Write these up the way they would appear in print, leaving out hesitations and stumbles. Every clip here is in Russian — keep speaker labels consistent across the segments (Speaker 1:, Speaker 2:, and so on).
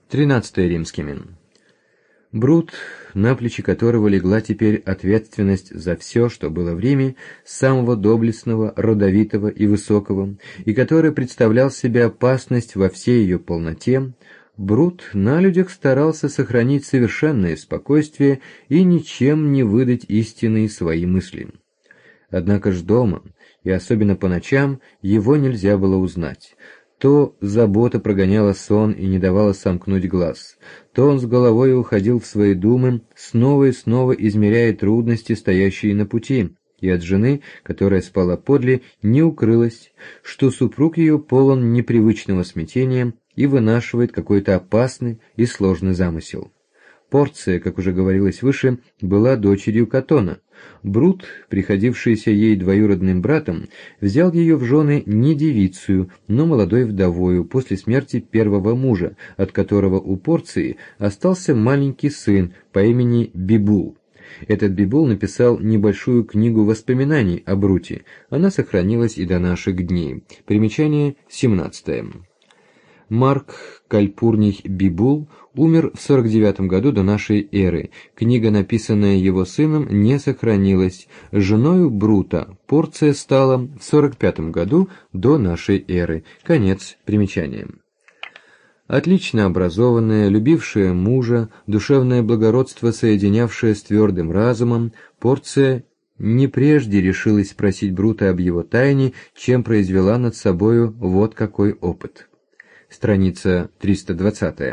Speaker 1: 13 римскими. Брут, на плечи которого легла теперь ответственность за все, что было в Риме, самого доблестного, родовитого и высокого, и который представлял себе опасность во всей ее полноте, Брут на людях старался сохранить совершенное спокойствие и ничем не выдать истинные свои мысли. Однако ж дома, и особенно по ночам, его нельзя было узнать. То забота прогоняла сон и не давала сомкнуть глаз, то он с головой уходил в свои думы, снова и снова измеряя трудности, стоящие на пути, и от жены, которая спала подле, не укрылось, что супруг ее полон непривычного смятения и вынашивает какой-то опасный и сложный замысел. Порция, как уже говорилось выше, была дочерью Катона. Брут, приходившийся ей двоюродным братом, взял ее в жены не девицею, но молодой вдовою после смерти первого мужа, от которого у Порции остался маленький сын по имени Бибул. Этот Бибул написал небольшую книгу воспоминаний о Бруте. Она сохранилась и до наших дней. Примечание 17. Марк Кальпурний Бибул умер в 49 году до нашей эры. Книга, написанная его сыном, не сохранилась. Женою Брута Порция стала в 45 году до нашей эры. Конец примечания. Отлично образованная, любившая мужа, душевное благородство, соединявшее с твердым разумом, Порция не прежде решилась спросить Брута об его тайне, чем произвела над собою вот какой опыт. Страница 320.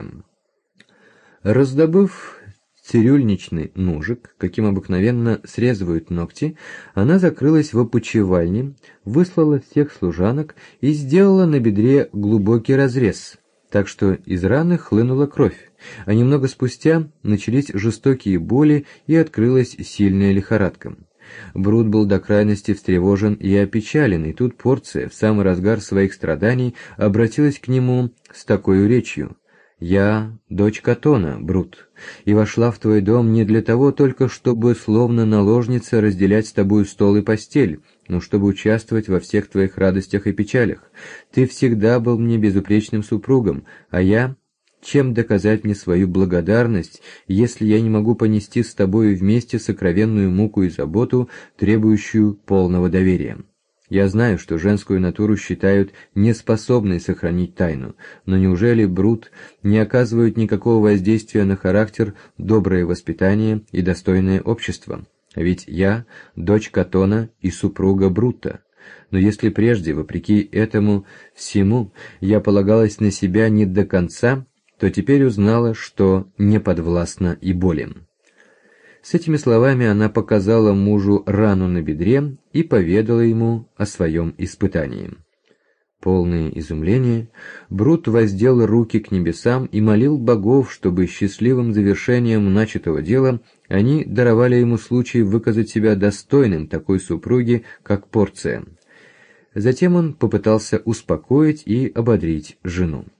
Speaker 1: Раздобыв цирюльничный ножик, каким обыкновенно срезывают ногти, она закрылась в опочивальне, выслала всех служанок и сделала на бедре глубокий разрез, так что из раны хлынула кровь, а немного спустя начались жестокие боли и открылась сильная лихорадка. Брут был до крайности встревожен и опечален, и тут Порция в самый разгар своих страданий обратилась к нему с такой речью: «Я дочь Катона, Брут, и вошла в твой дом не для того только, чтобы, словно наложница, разделять с тобою стол и постель, но чтобы участвовать во всех твоих радостях и печалях. Ты всегда был мне безупречным супругом, а я... Чем доказать мне свою благодарность, если я не могу понести с тобою вместе сокровенную муку и заботу, требующую полного доверия? Я знаю, что женскую натуру считают неспособной сохранить тайну, но неужели, Брут, не оказывают никакого воздействия на характер доброе воспитание и достойное общество? Ведь я дочь Катона и супруга Брута. Но если прежде, вопреки этому всему, я полагалась на себя не до конца, то теперь узнала, что не подвластна и боли». С этими словами она показала мужу рану на бедре и поведала ему о своем испытании. Полное изумление, Брут воздел руки к небесам и молил богов, чтобы счастливым завершением начатого дела они даровали ему случай выказать себя достойным такой супруги, как Порция. Затем он попытался успокоить и ободрить жену.